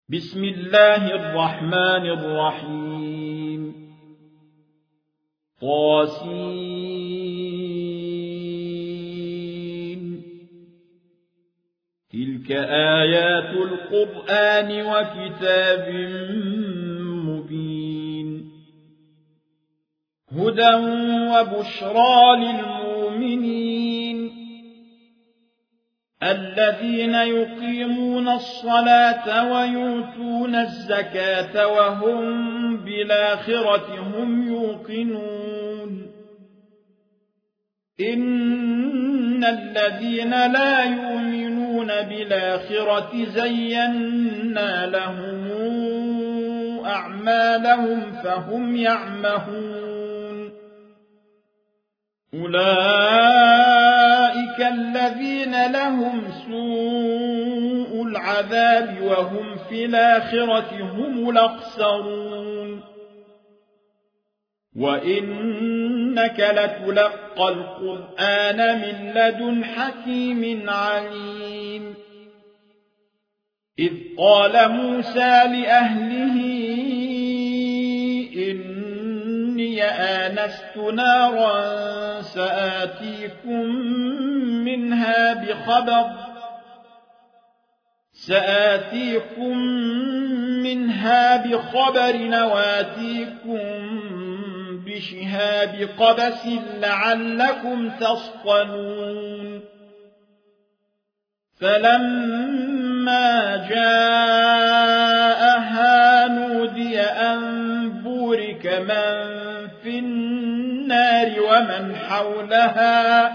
بسم الله الرحمن الرحيم طاسين تلك آيات القرآن وكتاب مبين هدى وبشرى للمؤمنين الذين يقيمون الصلاة ويؤتون الزكاة وهم بالآخرة هم يوقنون إن الذين لا يؤمنون بالآخرة زينا لهم أعمالهم فهم يعمهون أولئك الذين لهم سوء العذاب وهم في الآخرة هم الأخسرون وإنك لتلقى القرآن من لدن حكيم عليم إذ قال موسى لأهله إني آنست نارا سآتيكم منها بخبر وآتيكم بشهاب قبس لعلكم تصطلون فلما جاءها نودي أن بورك من في النار ومن حولها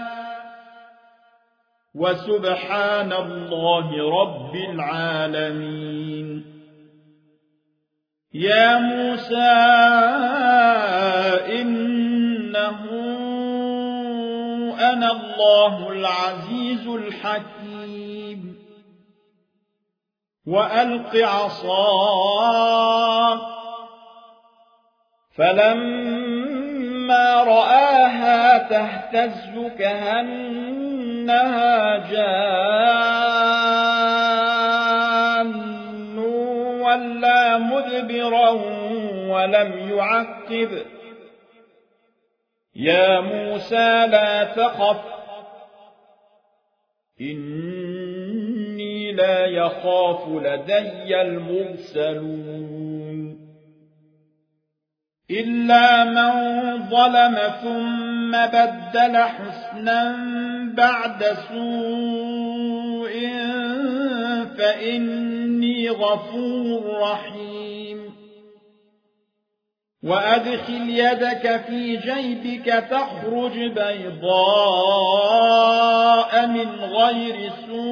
وسبحان الله رب العالمين يا موسى إنه أنا الله العزيز الحكيم وألق عصاك فلما رآها تهتز كأنها جان ولا مدبرا ولم يعقب يا موسى لا تخف إني لا يخاف لدي المرسلون إلا من ظلم ثم بدل حسنا بعد سوء فإني غفور رحيم وأدخل يدك في جيبك تخرج بيضاء من غير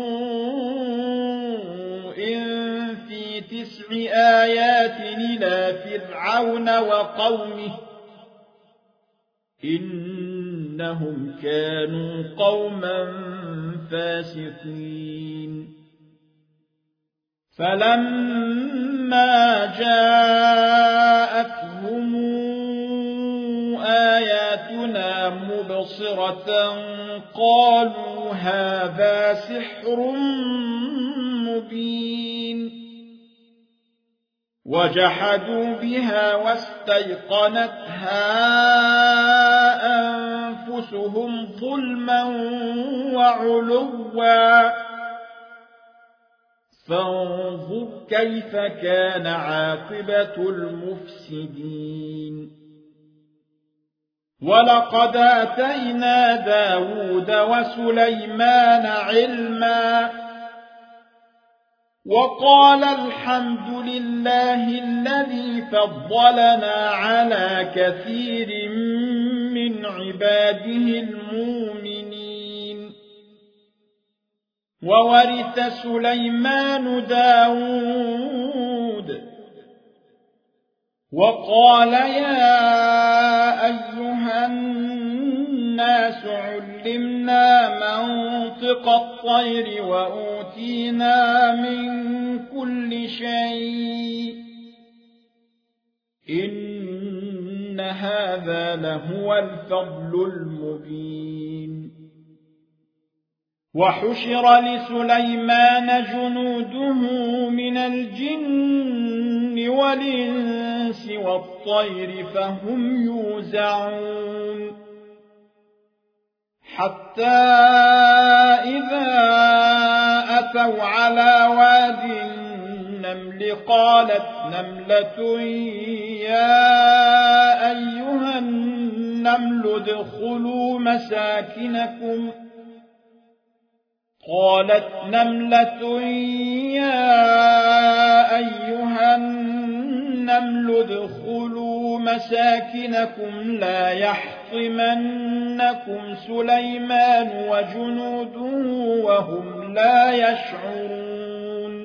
سوء في 9 آيات إلى فرعون وقومه إنهم كانوا قوما فاسقين فلما جاءتهم آياتنا مبصرة قالوا هذا سحر مبين وجحدوا بها واستيقنتها أنفسهم ظلما وعلوا فانظر كيف كان عاقبة المفسدين ولقد آتينا داود وسليمان علما وقال الحمد لله الذي فضلنا على كثير من عباده المؤمنين وورث سليمان داود وقال يا أيها الناس علمنا منطق الطير وأوتينا من كل شيء إن هذا لهو الفضل المبين وحشر لسليمان جنوده من الجن والإنس والطير فهم يوزعون حتى إذا أتوا على واد النمل قالت نملة يا أيها النمل ادخلوا مساكنكم لا يحطمنكم سليمان وجنوده وهم لا يشعرون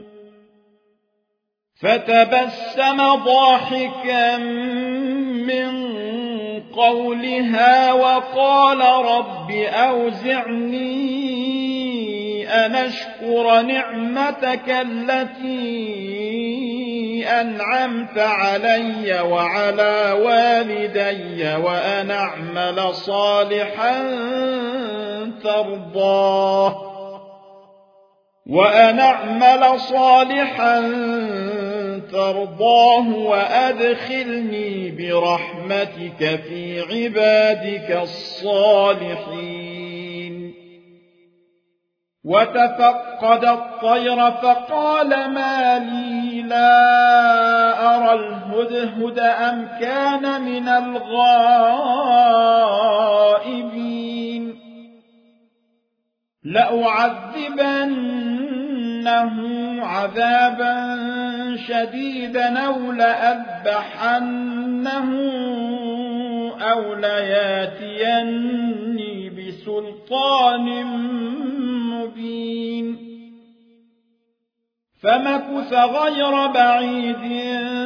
فتبسم ضاحكا من قولها وقال رب أوزعني أن أشكر نعمتك التي أنعمت علي وعلى والدي وأن أعمل صالحا ترضاه وأدخلني برحمتك في عبادك الصالحين وتفقد الطير فقال ما لي لا أرى الهدهد أم كان من الغائبين لأعذبنه عذابا شديدا أو لأذبحنه أو لياتيني بسلطان مبين فمكث غير بعيد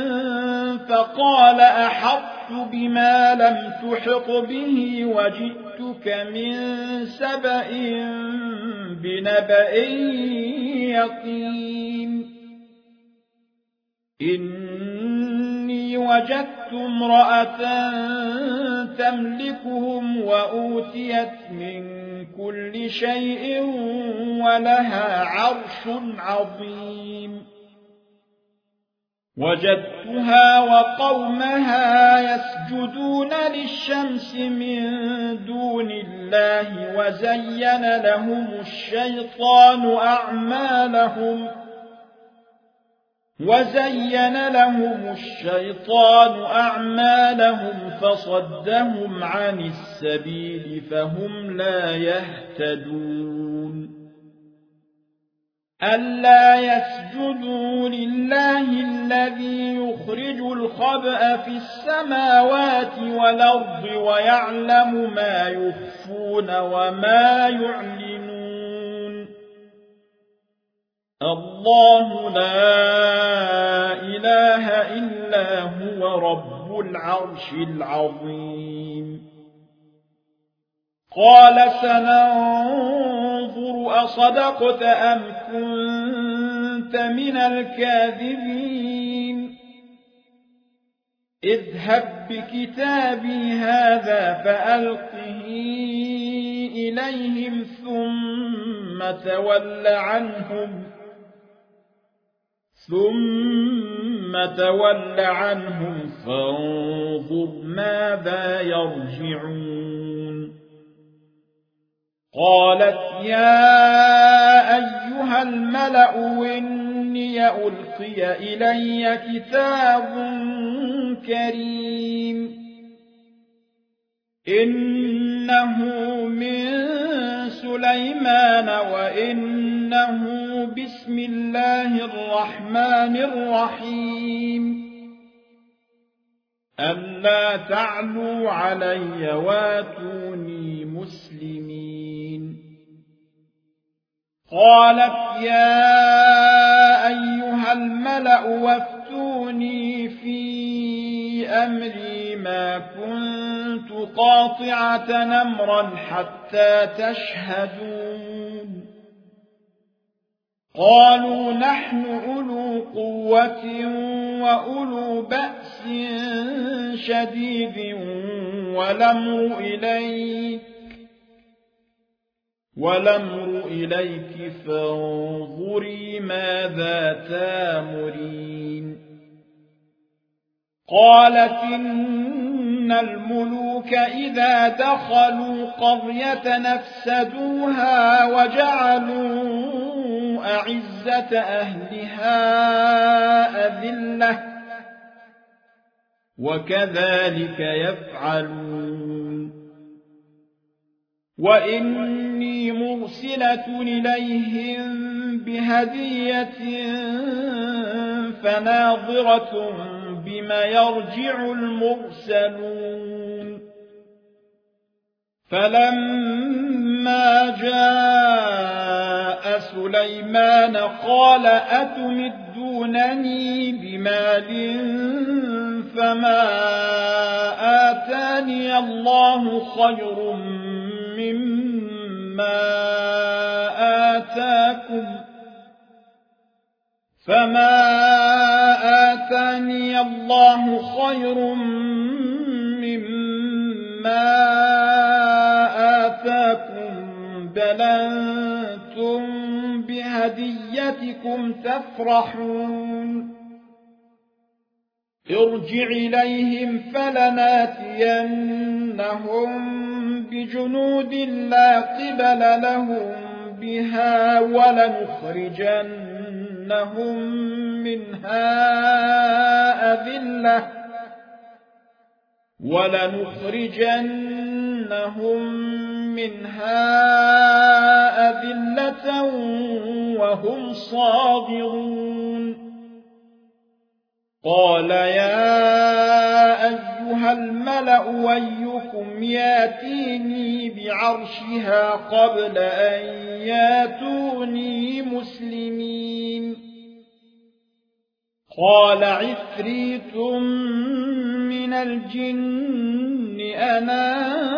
فقال أحطت بما لم تحط به وجئتك من سبأ بنبأ يقين إني وجدت امرأة تملكهم وأوتيت من كل شيء ولها عرش عظيم وجدتها وقومها يسجدون للشمس من دون الله وزين لهم الشيطان أعمالهم فصدهم عن السبيل فهم لا يهتدون ألا يسجدوا لله الذي يخرج الخبأ في السماوات والأرض ويعلم ما يخفون وما يعلنون الله لا إله إلا هو رب العرش العظيم قال سننظر أصدقت أم كنت من الكاذبين اذهب بكتابي هذا فألقه إليهم ثم تول عنهم فانظر ماذا يرجعون قالت يا أيها الملأ إني ألقي إلي كتاب كريم إنه من سليمان وإنه بسم الله الرحمن الرحيم ألا تعلوا علي واتوني مسلمين قالت يا أيها الملأ وافتوني في أمري ما كنت قاطعة أمرا حتى تشهدون قالوا نحن أولو قوة وأولو بأس شديد والأمر إليك فانظري ماذا تامرين قالت إن الملوك إذا دخلوا قرية نفسدوها وجعلوا أعزة أهلها أذلة وكذلك يفعلون وإني مرسلة إليهم بهدية فناظرة بما يرجع المرسلون فلما جاء سليمان قال أتمدونني بمال فما آتاني الله خير مما آتاكم بل أنتم بهديتكم تفرحون ارجع إليهم فلناتينهم بجنود لا قبل لهم بها ولنخرجنهم منها أذلة وهم صاغرون قال يا أيها الملأ أيكم ياتيني بعرشها قبل أن ياتوني مسلمين قال عفريت من الجن أنا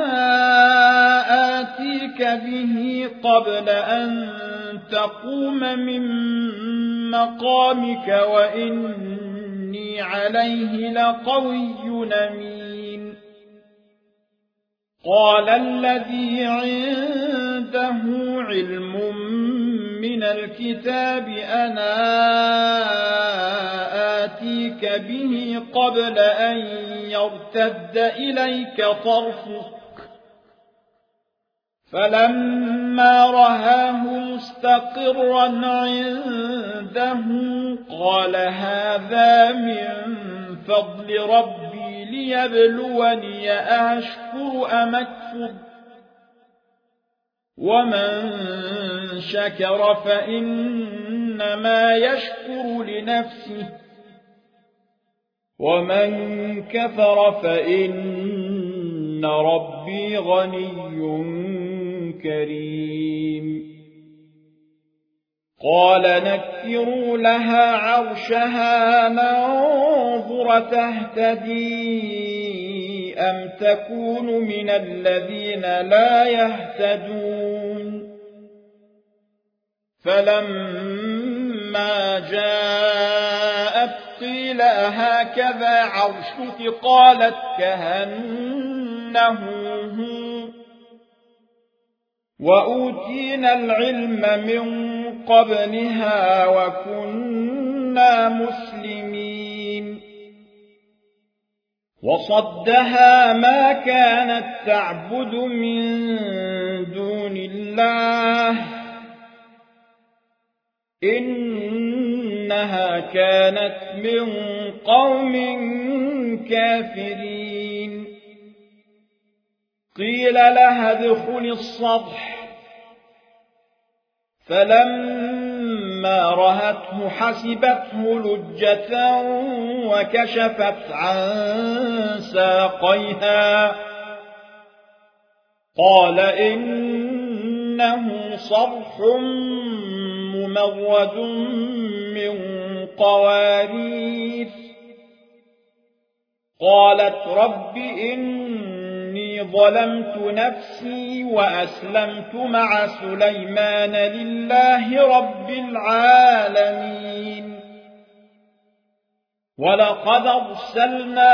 آتيك به قبل أن تقوم من مقامك وإني عليه لقوي أمين قال الذي عنده علم من الكتاب أنا آتيك به قبل أن يرتد إليك طرفك فلما رآه مستقرا عنده قال هذا من فضل ربي ليبلوني أشكر أم أكفر ومن شكر فإنما يشكر لنفسه ومن كفر فإن ربي غني كريم قال نكروا لها عرشها ننظر تهتدي أم تكون من الذين لا يهتدون فلما جاءت قيل هكذا عرشك قالت كأنه هو وأوتينا العلم من قبلها وكنا مسلمين وصدها ما كانت تعبد من دون الله إنها كانت من قوم كافرين قيل لها ادخل الصرح فلما رأته حسبته لجة وكشفت عن ساقيها قال إنه صرح ممرد من قوارير قالت رب إني ظلمت نفسي وأسلمت مع سليمان لله رب العالمين ولقد أرسلنا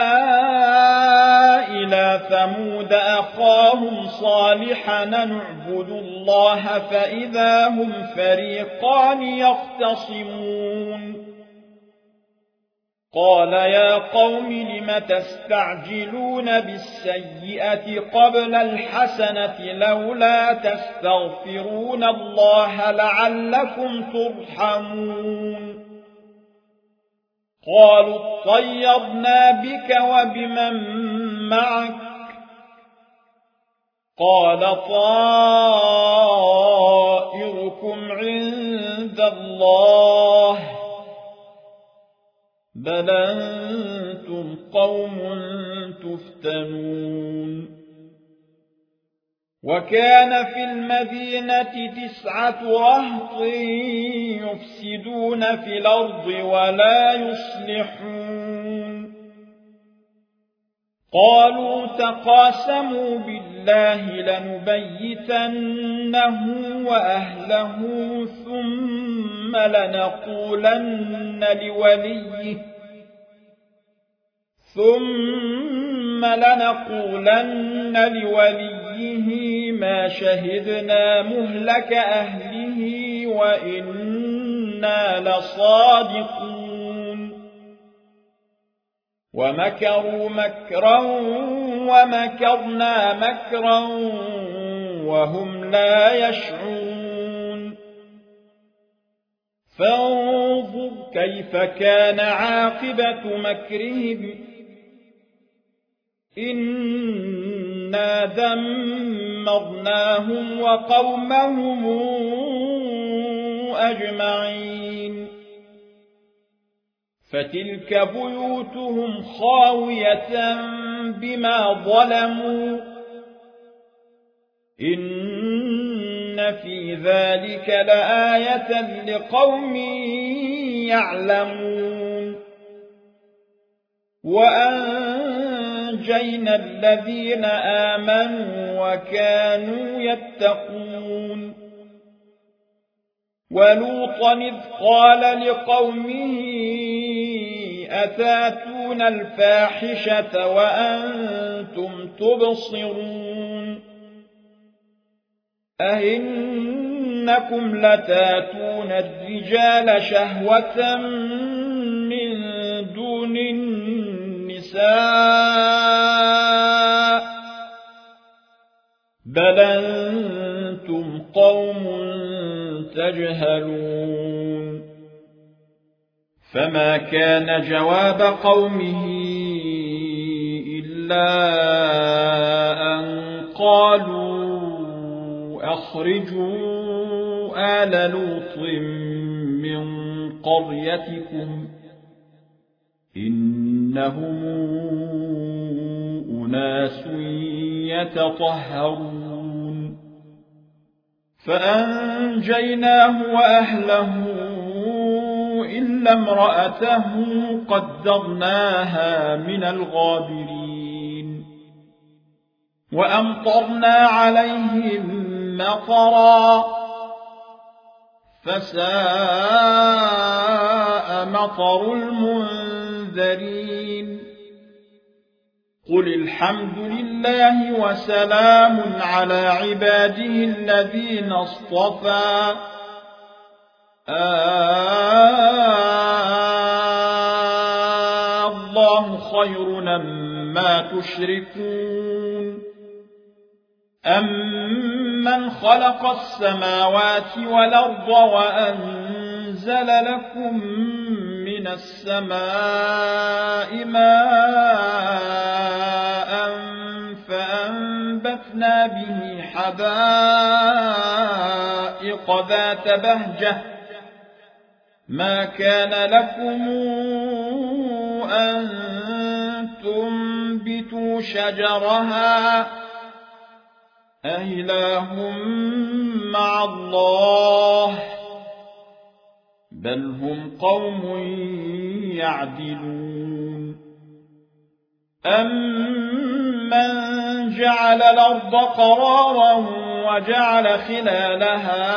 إلى ثمود أخاهم صالحا نعبد الله فإذا هم فريقان يختصمون قال يا قوم لم تستعجلون بالسيئة قبل الحسنة لولا تستغفرون الله لعلكم ترحمون قالوا اطيرنا بك وبمن معك قال طائركم عند الله بل أنتم قوم تفتنون وكان في المدينة 9 رهط يفسدون في الأرض ولا يصلحون قالوا تقاسموا بالله لنبيتنه وأهله ثم لنقولن لوليه ما شهدنا مهلك أهله وإنا لصادقون ومكروا مكرا ومكرنا مكرا وهم لا يشعرون فانظر كيف كان عاقبة مكرهم إنا دمرناهم وقومهم أجمعين فتلك بيوتهم خاوية بما ظلموا إن في ذلك لآية لقوم يعلمون وأنجينا الذين آمنوا وكانوا يتقون ولوطا إذ قال لقومه أتاتون الفاحشة وأنتم تبصرون أئنكم لتاتون الرجال شهوة من دون النساء بل أنتم قوم تجهلون فما كان جواب قومه إلا أن قالوا أخرجوا آل لوط من قريتكم إنهم أناس يتطهرون فأنجيناه وأهله إلا امرأته قدرناها من الغابرين وأمطرنا عليهم مطرا فساء مطر المنذرين قل الحمد لله وسلام على عباده الذين اصطفى الله خير أما تشركون أمن خلق السماوات والأرض وأنزل لكم من السماء ماء فأنبتنا به حدائق ذات بهجة ما كان لكم أن تنبتوا شجرها أإله مع الله بل هم قوم يعدلون أمن جعل الأرض قرارا وجعل خلالها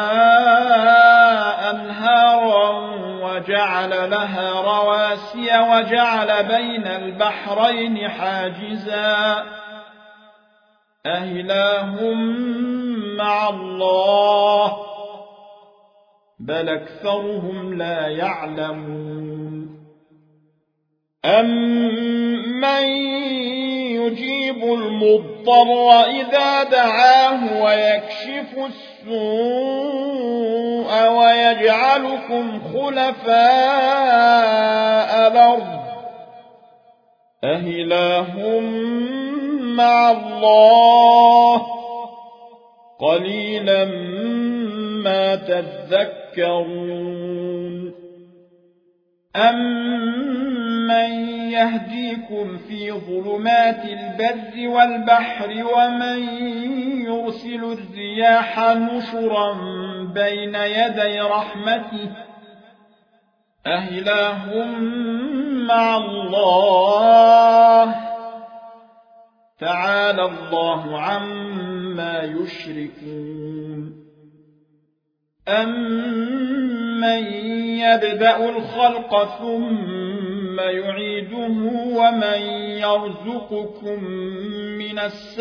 أنهارا وجعل لها رواسي وجعل بين البحرين حاجزا أإله مع الله بل أكثرهم لا يعلمون أَمَّن يُجِيبُ الْمُضْطَرَّ إِذَا دَعَاهُ وَيَكْشِفُ السُّوءَ وَيَجْعَلُكُمْ خُلَفَاءَ الْأَرْضِ أَإِلَٰهٌ مَّعَ اللَّهِ قَلِيلًا مَّا تَذَكَّرُونَ أَمَّن يَهْدِيكُمْ فِي ظُلُمَاتِ الْبَرِّ وَالْبَحْرِ وَمَن يُرْسِلُ الرِّيَاحَ نُشُرًا بَيْنَ يَدَيْ رَحْمَتِهِ أَإِلَٰهٌ مَّعَ اللَّهِ تَعَالَى اللَّهُ عَمَّا يُشْرِكُونَ أَمَّن يَبْدَأُ الْخَلْقَ ثُمَّ يُعِيدُهُ وَمَن يَرْزُقُكُم مِّنَ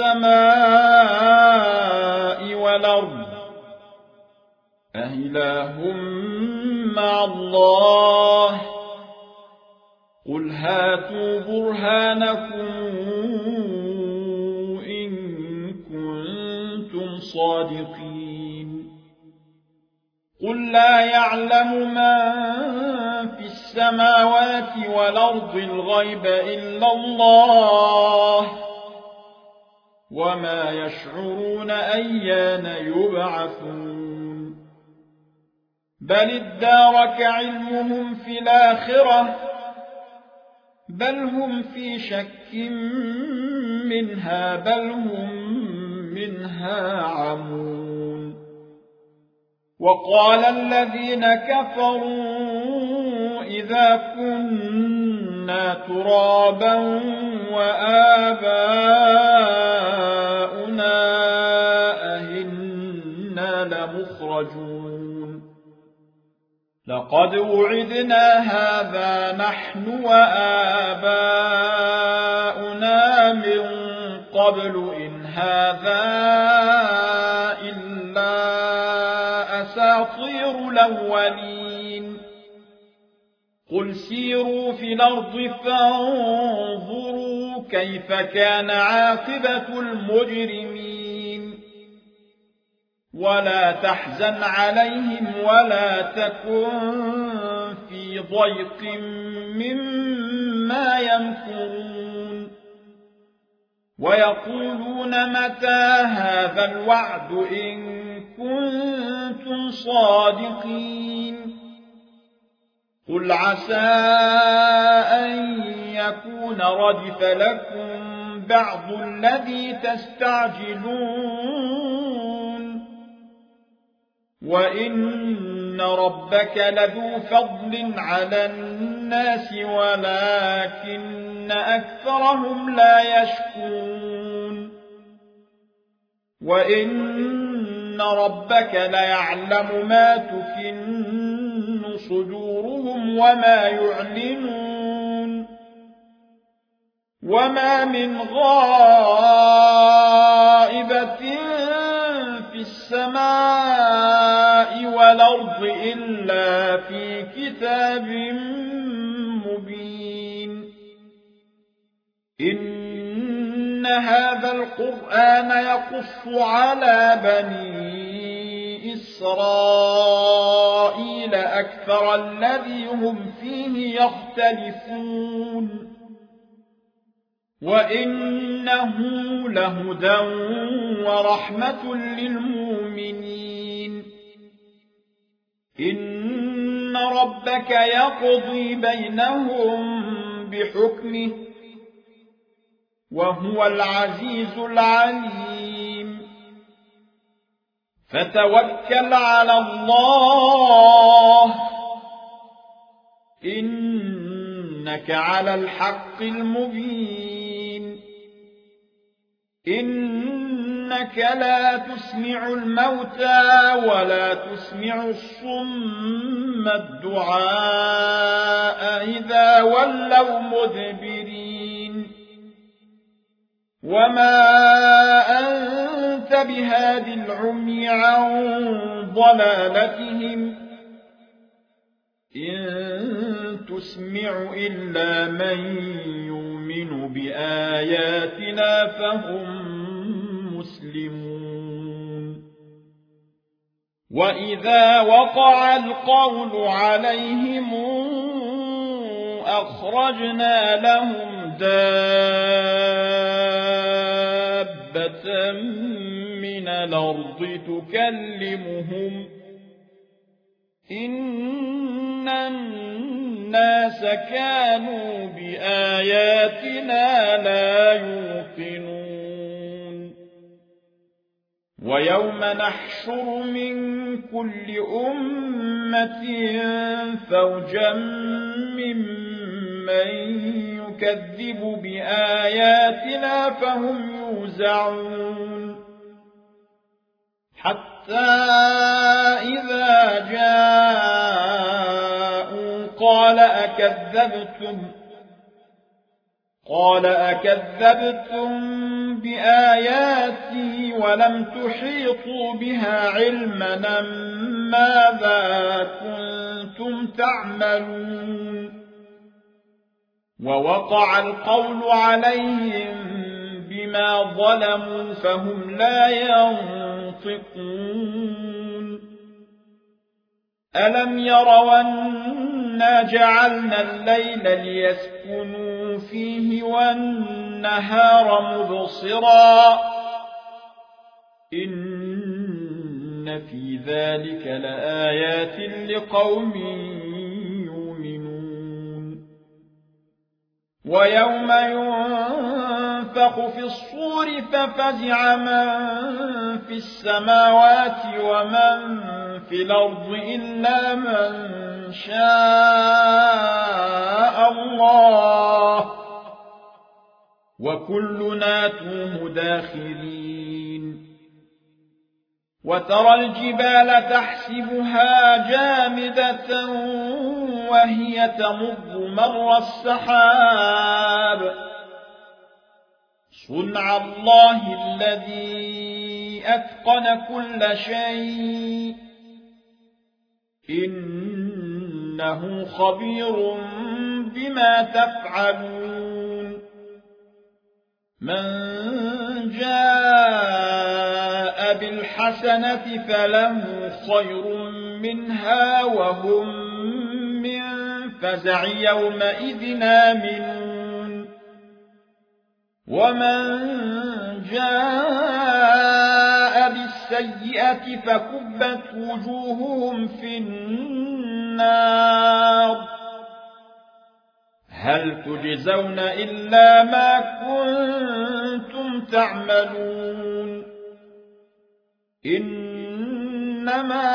السَّمَاءِ وَالْأَرْضِ أَإِلَٰهٌ مَّعَ اللَّهِ قُلْ هَاتُوا بُرْهَانَكُمْ إِن كُنتُمْ صَادِقِينَ قُل لَّا يَعْلَمُ مَن فِي السَّمَاوَاتِ وَالْأَرْضِ الْغَيْبَ إِلَّا اللَّهُ وَمَا يَشْعُرُونَ أَيَّانَ يُبْعَثُونَ بَلِ ادَّارَكَ عِلْمُهُمْ فِي الْآخِرَةِ بَلْ هُمْ فِي شَكٍّ مِّنْهَا بَلْ هُمْ مِنْهَا عَمُونَ وَقَالَ الَّذِينَ كَفَرُوا إِذَا كُنَّا تُرَابًا وَآبَاؤُنَا أَإِنَّا لَمُخْرَجُونَ لَقَدْ وُعِدْنَا هَٰذَا نَحْنُ وَآبَاؤُنَا مِن قَبْلُ إِنْ هَٰذَا إِلَّا أَسَاطِيرُ الْأَوَّلِينَ قُلْ سِيرُوا فِي الْأَرْضِ فَانظُرُوا كَيْفَ كَانَ عَاقِبَةُ الْمُجْرِمِينَ وَلَا تَحْزَنْ عَلَيْهِمْ وَلَا تَكُنْ فِي ضَيْقٍ مِّمَّا يَمْكُرُونَ وَيَقُولُونَ مَتَىٰ هَٰذَا الْوَعْدُ إِن كُنتُمْ صَادِقِينَ قُلْ عَسَىٰ أَن يَكُونَ رَدِفَ لَكُم بَعْضُ الَّذِي تَسْتَعْجِلُونَ وَإِنَّ رَبَّكَ لَذُو فَضْلٍ عَلَى النَّاسِ وَلَٰكِنَّ أَكْثَرَهُمْ لَا يَشْكُرُونَ وَإِنَّ رَبَّكَ لَيَعْلَمُ مَا تُكِنُّ صُدُورُهُمْ وَمَا يُعْلِنُونَ وَمَا مِنْ غَائِبَةٍ فِي السَّمَاءِ وَالْأَرْضِ إِلَّا فِي كِتَابٍ مُّبِينٍ إِنَّ هَٰذَا الْقُرْآنَ يَقُصُّ عَلَىٰ بَنِي إِسْرَائِيلَ أَكْثَرَ الَّذِي هُمْ فِيهِ يَخْتَلِفُونَ وَإِنَّهُ لَهُدًى وَرَحْمَةٌ لِّلْمُؤْمِنِينَ إِنَّ رَبَّكَ يَقْضِي بَيْنَهُم بِحُكْمِهِ وَهُوَ الْعَزِيزُ الْعَلِيمُ فَتَوَكَّلْ عَلَى اللَّهِ إِنَّكَ عَلَى الْحَقِّ الْمُبِينِ إِنَّكَ لا تسمع الموتى ولا تسمع الصم الدعاء إذا ولوا مدبرين وما أنت بهاد العمي عن ضلالتهم إن تسمع إلا من يؤمن بآياتنا فهم مسلمون وإذا وقع القول عليهم أخرجنا لهم دابة من الأرض تكلمهم إن الناس كانوا بآياتنا لا يوقنون ويوم نحشر من كل أمة فوجا ممن يكذب بآياتنا فهم يوزعون حتى إذا جاءوا قال أكذبتم بآياتي ولم تحيطوا بها علما ماذا كنتم تعملون ووقع القول عليهم بما ظلموا فهم لا ينطقون ألم يروا أنا جعلنا الليل ليسكنوا فيه والنهار مبصرا إن في ذلك لآيات لقوم يؤمنون ويوم ينفخ في الصور ففزع من في السماوات ومن في الأرض إلا من شاء الله وكلنا توه داخرين وترى الجبال تحسبها جامدة وهي تمر مر السحاب صنع الله الذي أتقن كل شيء إنه خبير بما تفعلون من جاء بالحسنة فله خير منها وهم من فزع يومئذ آمنون ومن جاء بالسيئة فكبت وجوههم في النار هل تجزون إلا ما كنتم تعملون إنما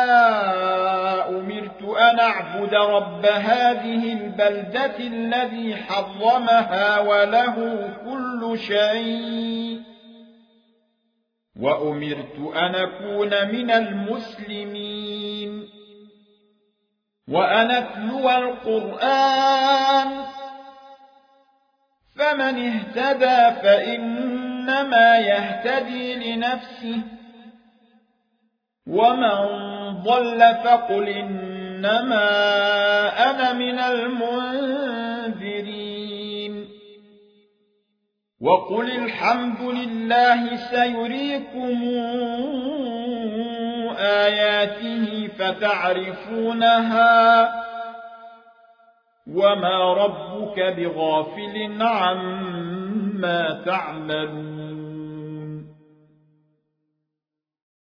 أمرت أن أعبد رب هذه البلدة الذي حرمها وله كل شيء وأمرت أن أكون من المسلمين وأن أتلو القرآن فمن اهتدى فإنما يهتدي لنفسه ومن ضل فقل إنما أنا من المنذرين وقل الحمد لله سيريكم آياته فتعرفونها وما ربك بغافل عما تعملون